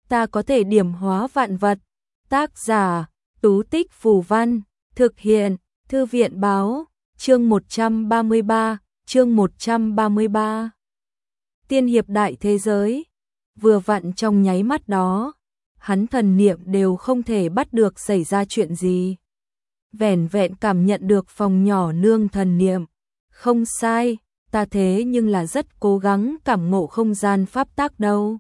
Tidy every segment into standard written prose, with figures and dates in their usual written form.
ta có thể điểm hóa vạn vật. Tác giả, Tú Tích Phù Văn, thực hiện, Thư viện Báo, chương 133, chương 133. Tiên hiệp đại thế giới, vừa vặn trong nháy mắt đó, hắn thần niệm đều không thể bắt được xảy ra chuyện gì. Vẻn vẹn cảm nhận được phòng nhỏ nương thần niệm, không sai, ta thế nhưng là rất cố gắng cảm ngộ không gian pháp tắc đâu.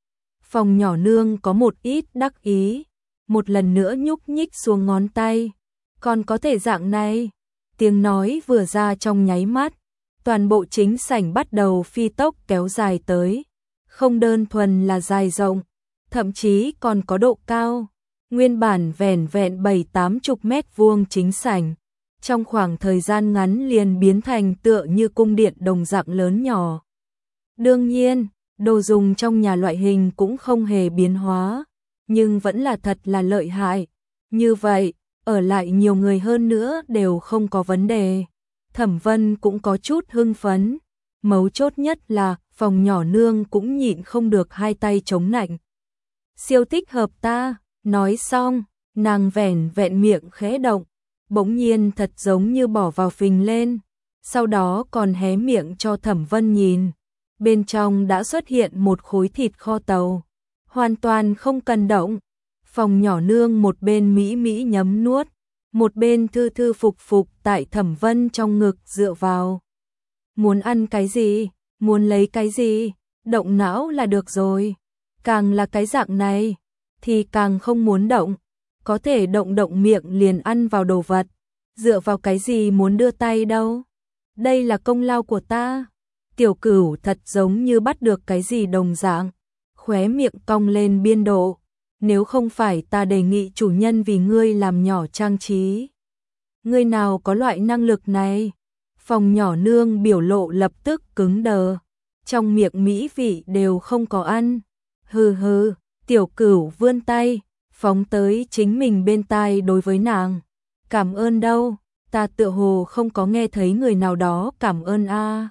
Phòng nhỏ nương có một ít đắc ý, một lần nữa nhúc nhích xuống ngón tay, còn có thể dạng này. Tiếng nói vừa ra trong nháy mắt, toàn bộ chính sảnh bắt đầu phi tốc kéo dài tới, không đơn thuần là dài rộng, thậm chí còn có độ cao. Nguyên bản vẻn vẹn 7-80 mét vuông chính sảnh, trong khoảng thời gian ngắn liền biến thành tựa như cung điện đồng dạng lớn nhỏ. Đương nhiên, đồ dùng trong nhà loại hình cũng không hề biến hóa, nhưng vẫn là thật là lợi hại. Như vậy, ở lại nhiều người hơn nữa đều không có vấn đề. Thẩm Vân cũng có chút hưng phấn, mấu chốt nhất là phòng nhỏ nương cũng nhịn không được hai tay chống nạnh. Siêu thích hợp ta, nói xong, nàng vẻn vẹn miệng khẽ động, bỗng nhiên thật giống như bỏ vào phình lên, sau đó còn hé miệng cho Thẩm Vân nhìn. Bên trong đã xuất hiện một khối thịt kho tàu, hoàn toàn không cần động. Phòng nhỏ nương một bên mỹ mỹ nhấm nuốt, một bên thư thư phục phục tại Thẩm Vân trong ngực dựa vào. Muốn ăn cái gì, muốn lấy cái gì, động não là được rồi. Càng là cái dạng này, thì càng không muốn động. Có thể động động miệng liền ăn vào đồ vật, dựa vào cái gì muốn đưa tay đâu. Đây là công lao của ta. Tiểu Cửu thật giống như bắt được cái gì đồng dạng, khóe miệng cong lên biên độ. Nếu không phải ta đề nghị chủ nhân vì ngươi làm nhỏ trang trí, ngươi nào có loại năng lực này? Phòng nhỏ nương biểu lộ lập tức cứng đờ, trong miệng mỹ vị đều không có ăn. Hừ hừ, Tiểu Cửu vươn tay, phóng tới chính mình bên tai đối với nàng. Cảm ơn đâu, ta tựa hồ không có nghe thấy người nào đó cảm ơn a.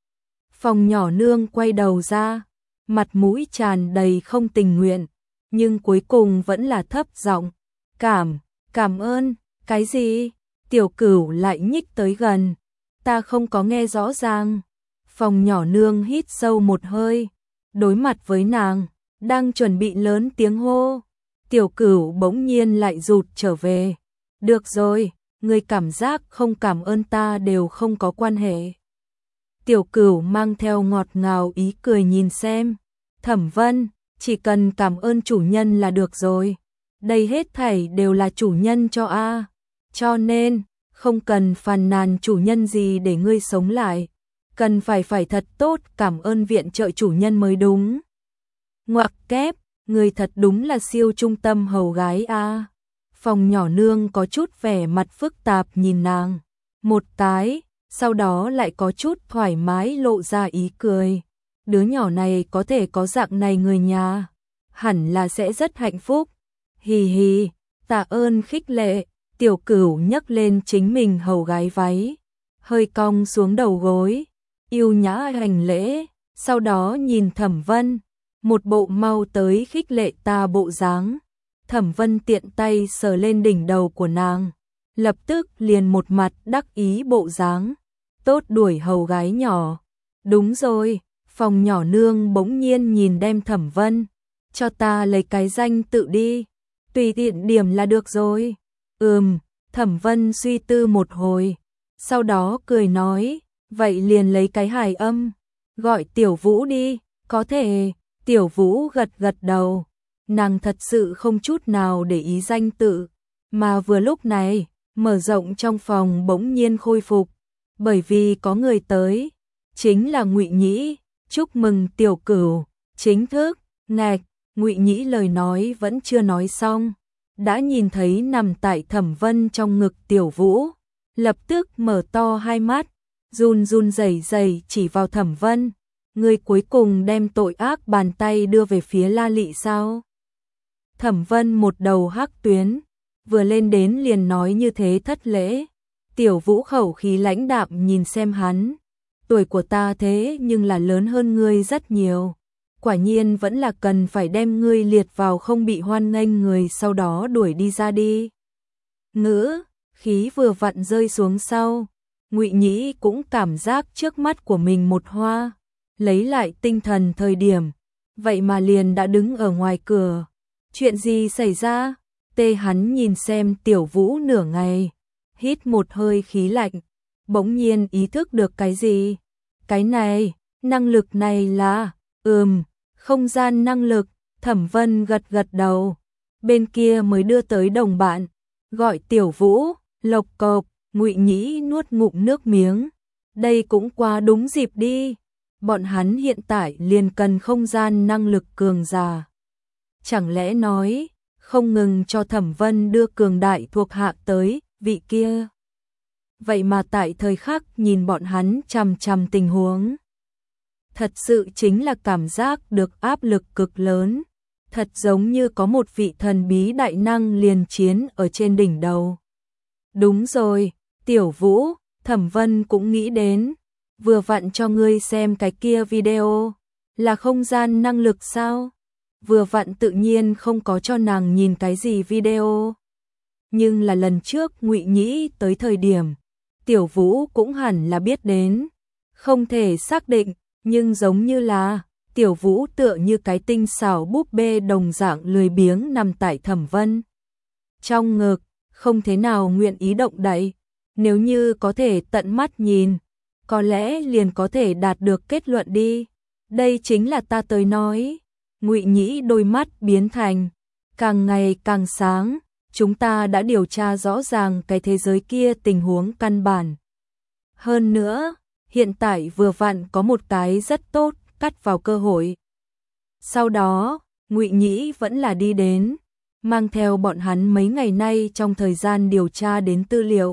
Phòng nhỏ nương quay đầu ra, mặt mũi tràn đầy không tình nguyện, nhưng cuối cùng vẫn là thấp giọng, cảm ơn, cái gì? Tiểu Cửu lại nhích tới gần, ta không có nghe rõ ràng. Phòng nhỏ nương hít sâu một hơi, đối mặt với nàng, đang chuẩn bị lớn tiếng hô. Tiểu Cửu bỗng nhiên lại rụt trở về. Được rồi, ngươi cảm giác không cảm ơn ta đều không có quan hệ. Tiểu Cửu mang theo ngọt ngào ý cười nhìn xem. Thẩm Vân, chỉ cần cảm ơn chủ nhân là được rồi. Đây hết thảy đều là chủ nhân cho a. Cho nên, không cần phàn nàn chủ nhân gì để ngươi sống lại. Cần phải thật tốt cảm ơn viện trợ chủ nhân mới đúng. Ngoặc kép, người thật đúng là siêu trung tâm hầu gái a. Phòng nhỏ nương có chút vẻ mặt phức tạp nhìn nàng. Một cái, sau đó lại có chút thoải mái lộ ra ý cười. Đứa nhỏ này có thể có dạng này người nhà, hẳn là sẽ rất hạnh phúc. Hì hì, tạ ơn khích lệ. Tiểu Cửu nhấc lên chính mình hầu gái váy, hơi cong xuống đầu gối, yêu nhã hành lễ, sau đó nhìn Thẩm Vân, một bộ mau tới khích lệ ta bộ dáng. Thẩm Vân tiện tay sờ lên đỉnh đầu của nàng, lập tức liền một mặt đắc ý bộ dáng. Tốt đuổi hầu gái nhỏ. Đúng rồi, phòng nhỏ nương bỗng nhiên nhìn đem Thẩm Vân, cho ta lấy cái danh tự đi, tùy tiện điểm là được rồi. Thẩm Vân suy tư một hồi, sau đó cười nói, vậy liền lấy cái hài âm, gọi Tiểu Vũ đi, có thể. Tiểu Vũ gật gật đầu, nàng thật sự không chút nào để ý danh tự, mà vừa lúc này, mở rộng trong phòng bỗng nhiên khôi phục, bởi vì có người tới, chính là Ngụy Nhĩ. Chúc mừng Tiểu Cửu, chính thức. Ngạch, Ngụy Nhĩ lời nói vẫn chưa nói xong, đã nhìn thấy nằm tại Thẩm Vân trong ngực Tiểu Vũ, lập tức mở to hai mắt, run run rẩy rẩy chỉ vào Thẩm Vân. Ngươi cuối cùng đem tội ác bàn tay đưa về phía La Lị sao? Thẩm Vân một đầu hắc tuyến, vừa lên đến liền nói như thế thất lễ. Tiểu Vũ khẩu khí lãnh đạm nhìn xem hắn, tuổi của ta thế nhưng là lớn hơn ngươi rất nhiều, quả nhiên vẫn là cần phải đem ngươi liệt vào không bị hoan nghênh người, sau đó đuổi đi ra đi. Ngữ khí vừa vặn rơi xuống sau, Ngụy Nhĩ cũng cảm giác trước mắt của mình một hoa, lấy lại tinh thần thời điểm, vậy mà liền đã đứng ở ngoài cửa. Chuyện gì xảy ra? Hắn nhìn xem Tiểu Vũ nửa ngày, hít một hơi khí lạnh, bỗng nhiên ý thức được cái gì. Cái này, năng lực này là, không gian năng lực. Thẩm Vân gật gật đầu, bên kia mới đưa tới đồng bạn, gọi Tiểu Vũ, lộc cộc. Ngụy Nhĩ nuốt ngụm nước miếng, đây cũng quá đúng dịp đi, bọn hắn hiện tại liền cần không gian năng lực cường giả. Chẳng lẽ nói, không ngừng cho Thẩm Vân đưa cường đại thuộc hạ tới, vị kia. Vậy mà tại thời khắc nhìn bọn hắn chằm chằm tình huống. Thật sự chính là cảm giác được áp lực cực lớn, thật giống như có một vị thần bí đại năng liền chiến ở trên đỉnh đầu. Đúng rồi, Tiểu Vũ, Thẩm Vân cũng nghĩ đến, vừa vặn cho ngươi xem cái kia video, là không gian năng lực sao? Vừa vặn tự nhiên không có cho nàng nhìn cái gì video. Nhưng là lần trước Ngụy Nhĩ tới thời điểm, Tiểu Vũ cũng hẳn là biết đến, không thể xác định, nhưng giống như là Tiểu Vũ tựa như cái tinh xảo búp bê đồng dạng lười biếng nằm tại Thẩm Vân trong ngực, không thế nào nguyện ý động đậy. Nếu như có thể tận mắt nhìn, có lẽ liền có thể đạt được kết luận đi. Đây chính là ta tới nói. Ngụy Nhĩ đôi mắt biến thành càng ngày càng sáng, chúng ta đã điều tra rõ ràng cái thế giới kia tình huống căn bản. Hơn nữa, hiện tại vừa vặn có một cái rất tốt, cắt vào cơ hội. Sau đó, Ngụy Nhĩ vẫn là đi đến, mang theo bọn hắn mấy ngày nay trong thời gian điều tra đến tư liệu.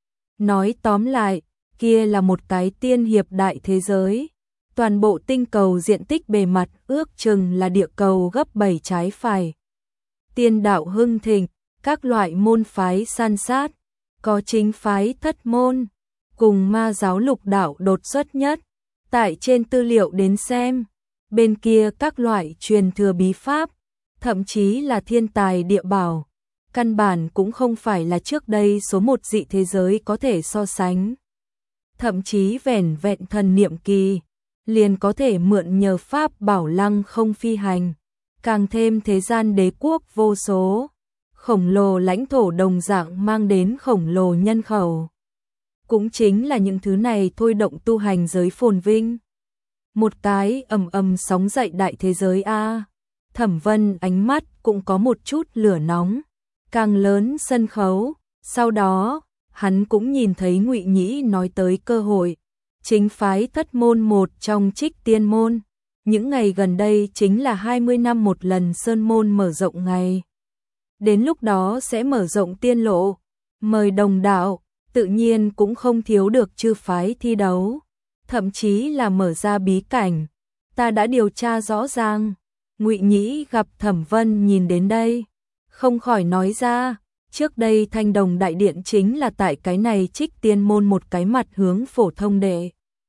Nói tóm lại, kia là một cái tiên hiệp đại thế giới. Toàn bộ tinh cầu diện tích bề mặt ước chừng là địa cầu gấp 7 trái phải. Tiên đạo hưng thịnh, các loại môn phái san sát, có chính phái Thất môn, cùng ma giáo Lục đạo đột xuất nhất. Tại trên tư liệu đến xem, bên kia các loại truyền thừa bí pháp, thậm chí là thiên tài địa bảo, căn bản cũng không phải là trước đây số một dị thế giới có thể so sánh. Thậm chí vẻn vẹn thần niệm kỳ, liền có thể mượn nhờ pháp bảo lăng không phi hành, càng thêm thế gian đế quốc vô số, khổng lồ lãnh thổ đồng dạng mang đến khổng lồ nhân khẩu. Cũng chính là những thứ này thôi động tu hành giới phồn vinh. Một cái sóng dậy đại thế giới a. Thẩm Vân ánh mắt cũng có một chút lửa nóng, càng lớn sân khấu, sau đó, hắn cũng nhìn thấy Ngụy Nhĩ nói tới cơ hội, chính phái Thất môn một trong Trích Tiên môn, những ngày gần đây chính là 20 năm một lần sơn môn mở rộng ngày. Đến lúc đó sẽ mở rộng tiên lộ, mời đồng đạo, tự nhiên cũng không thiếu được chư phái thi đấu, thậm chí là mở ra bí cảnh. Ta đã điều tra rõ ràng. Ngụy Nhĩ gặp Thẩm Vân nhìn đến đây, không khỏi nói ra, trước đây Thanh Đồng Đại Điện chính là tại cái này Trích Tiên môn một cái mặt hướng phổ thông đệ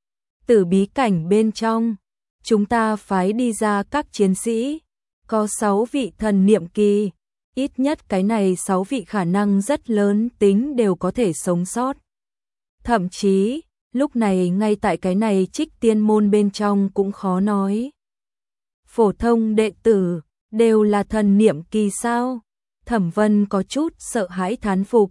tử bí cảnh bên trong, chúng ta phái đi ra các chiến sĩ, có 6 vị thần niệm kỳ, ít nhất cái này 6 vị khả năng rất lớn tính đều có thể sống sót. Thậm chí, lúc này ngay tại cái này Trích Tiên môn bên trong cũng khó nói. Phổ thông đệ tử, đều là thần niệm kỳ sao? Thẩm Vân có chút sợ hãi thán phục.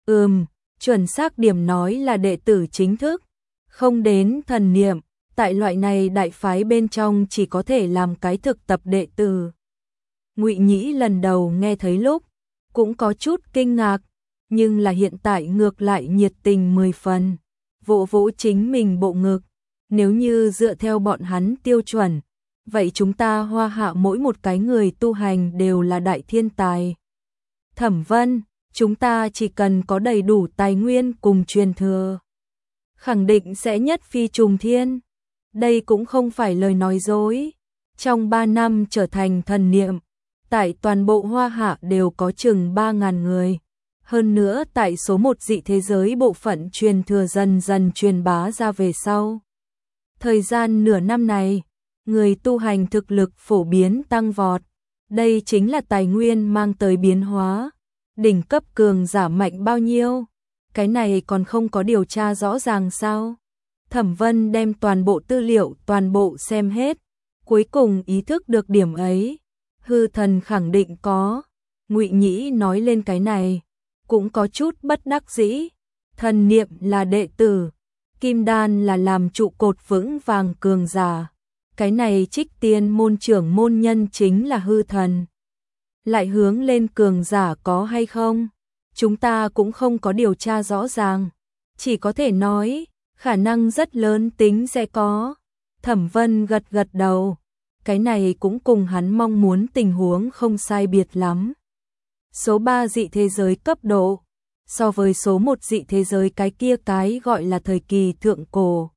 Chuẩn xác điểm nói là đệ tử chính thức, không đến thần niệm, tại loại này đại phái bên trong chỉ có thể làm cái thực tập đệ tử. Ngụy Nhĩ lần đầu nghe thấy lúc, cũng có chút kinh ngạc, nhưng là hiện tại ngược lại nhiệt tình 10 phần, vỗ vỗ chính mình bộ ngực, nếu như dựa theo bọn hắn tiêu chuẩn, vậy chúng ta Hoa Hạ mỗi một cái người tu hành đều là đại thiên tài. Thẩm Vân, chúng ta chỉ cần có đầy đủ tài nguyên cùng truyền thừa, khẳng định sẽ nhất phi trùng thiên. Đây cũng không phải lời nói dối. Trong 3 năm trở thành thần niệm, tại toàn bộ Hoa Hạ đều có chừng 3.000 người. Hơn nữa tại số một dị thế giới bộ phận truyền thừa dần dần truyền bá ra về sau. Thời gian nửa năm này, người tu hành thực lực phổ biến tăng vọt. Đây chính là tài nguyên mang tới biến hóa. Đỉnh cấp cường giả mạnh bao nhiêu? Cái này còn không có điều tra rõ ràng sao? Thẩm Vân đem toàn bộ tư liệu toàn bộ xem hết, cuối cùng ý thức được điểm ấy. Hư thần khẳng định có. Ngụy Nhĩ nói lên cái này, cũng có chút bất đắc dĩ. Thần niệm là đệ tử, kim đan là làm trụ cột vững vàng cường giả. Cái này Trích Tiên môn trưởng môn nhân chính là hư thần. Lại hướng lên cường giả có hay không? Chúng ta cũng không có điều tra rõ ràng, chỉ có thể nói, khả năng rất lớn tính sẽ có. Thẩm Vân gật gật đầu, cái này cũng cùng hắn mong muốn tình huống không sai biệt lắm. Số 3 dị thế giới cấp độ, so với số 1 dị thế giới cái kia cái gọi là thời kỳ thượng cổ,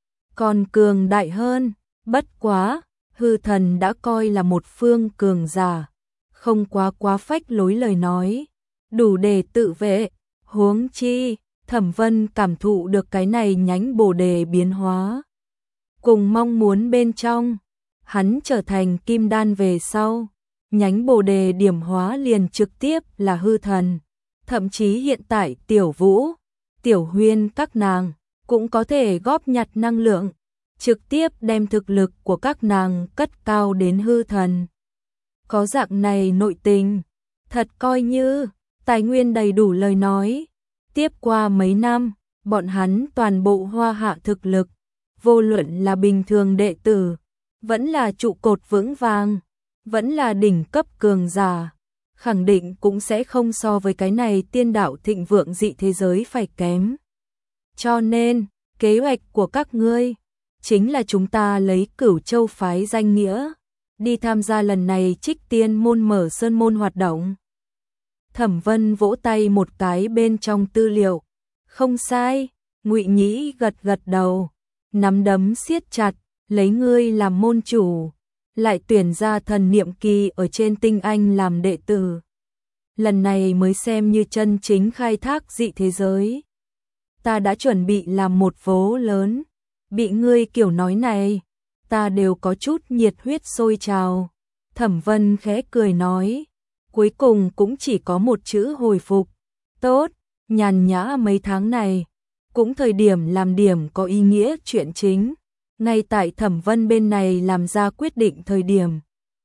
còn cường đại hơn. Bất quá, hư thần đã coi là một phương cường giả, không quá phách lối lời nói, đủ để tự vệ. Huống chi, Thẩm Vân cảm thụ được cái này nhánh bồ đề biến hóa. Cùng mong muốn bên trong, hắn trở thành kim đan về sau, nhánh bồ đề điểm hóa liền trực tiếp là hư thần. Thậm chí hiện tại Tiểu Vũ, Tiểu Huyên các nàng cũng có thể góp nhặt năng lượng, trực tiếp đem thực lực của các nàng cất cao đến hư thần. Có dạng này nội tình, thật coi như tài nguyên đầy đủ lời nói. Tiếp qua mấy năm, bọn hắn toàn bộ hoa hạ thực lực, vô luận là bình thường đệ tử, vẫn là trụ cột vững vàng, vẫn là đỉnh cấp cường giả, khẳng định cũng sẽ không so với cái này tiên đạo thịnh vượng dị thế giới phải kém. Cho nên, kế hoạch của các ngươi chính là chúng ta lấy Cửu Châu phái danh nghĩa đi tham gia lần này Trích Tiên môn mở sơn môn hoạt động. Thẩm Vân vỗ tay một cái bên trong tư liệu. Không sai, Ngụy Nhĩ gật gật đầu, nắm đấm siết chặt, lấy ngươi làm môn chủ, lại tuyển ra thần niệm kỳ ở trên tinh anh làm đệ tử. Lần này mới xem như chân chính khai thác dị thế giới. Ta đã chuẩn bị làm một vố lớn, bị ngươi kiểu nói này, ta đều có chút nhiệt huyết sôi trào. Thẩm Vân khẽ cười nói, cuối cùng cũng chỉ có một chữ hồi phục. Tốt, nhàn nhã mấy tháng này, cũng thời điểm làm điểm có ý nghĩa chuyện chính. Ngay tại Thẩm Vân bên này làm ra quyết định thời điểm,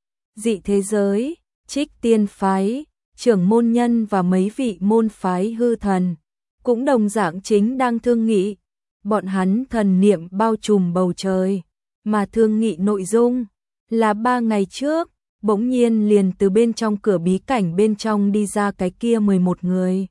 dị thế giới, Trích Tiên phái, trưởng môn nhân và mấy vị môn phái hư thần cũng đồng dạng chính đang thương nghị. Bọn hắn thần niệm bao trùm bầu trời, mà thương nghị nội dung là 3 ngày trước, bỗng nhiên liền từ bên trong cửa bí cảnh bên trong đi ra cái kia 11 người.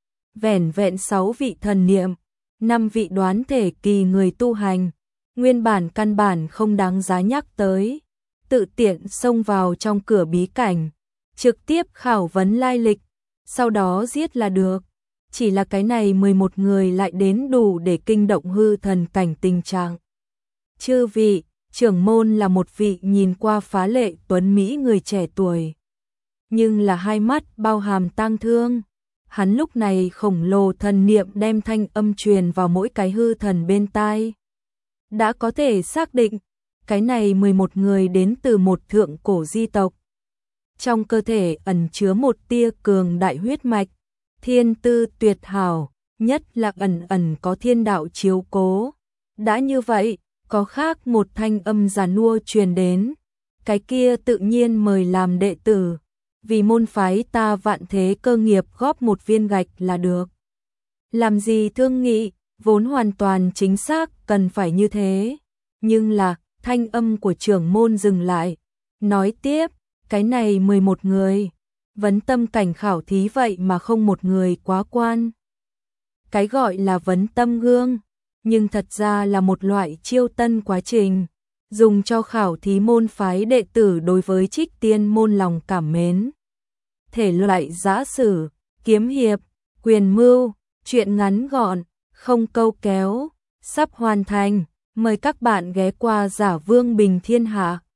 Vẻn vẹn 6 vị thần niệm, 5 vị đoán thể kỳ người tu hành, nguyên bản căn bản không đáng giá nhắc tới, tự tiện xông vào trong cửa bí cảnh, trực tiếp khảo vấn lai lịch, sau đó giết là được. Chỉ là cái này 11 người lại đến đủ để kinh động hư thần cảnh tình trạng. Chư vị, trưởng môn là một vị nhìn qua phá lệ tuấn mỹ người trẻ tuổi, nhưng là hai mắt bao hàm tang thương. Hắn lúc này khổng lồ thần niệm đem thanh âm truyền vào mỗi cái hư thần bên tai. Đã có thể xác định, cái này 11 người đến từ một thượng cổ di tộc. Trong cơ thể ẩn chứa một tia cường đại huyết mạch, thiên tư tuyệt hảo, nhất là ẩn có thiên đạo chiếu cố. Đã như vậy, có khác một thanh âm già nua truyền đến, cái kia tự nhiên mời làm đệ tử, vì môn phái ta vạn thế cơ nghiệp góp một viên gạch là được. Làm gì thương nghị, vốn hoàn toàn chính xác cần phải như thế, nhưng là thanh âm của trưởng môn dừng lại, nói tiếp, cái này 11 người, vấn tâm cảnh khảo thí vậy mà không một người quá quan. Cái gọi là vấn tâm gương, nhưng thật ra là một loại chiêu tân quá trình, dùng cho khảo thí môn phái đệ tử đối với Trích Tiên môn lòng cảm mến. Thể loại giã sử, kiếm hiệp, quyền mưu, truyện ngắn gọn, không câu kéo, sắp hoàn thành, mời các bạn ghé qua Giả Vương Bình Thiên Hạ.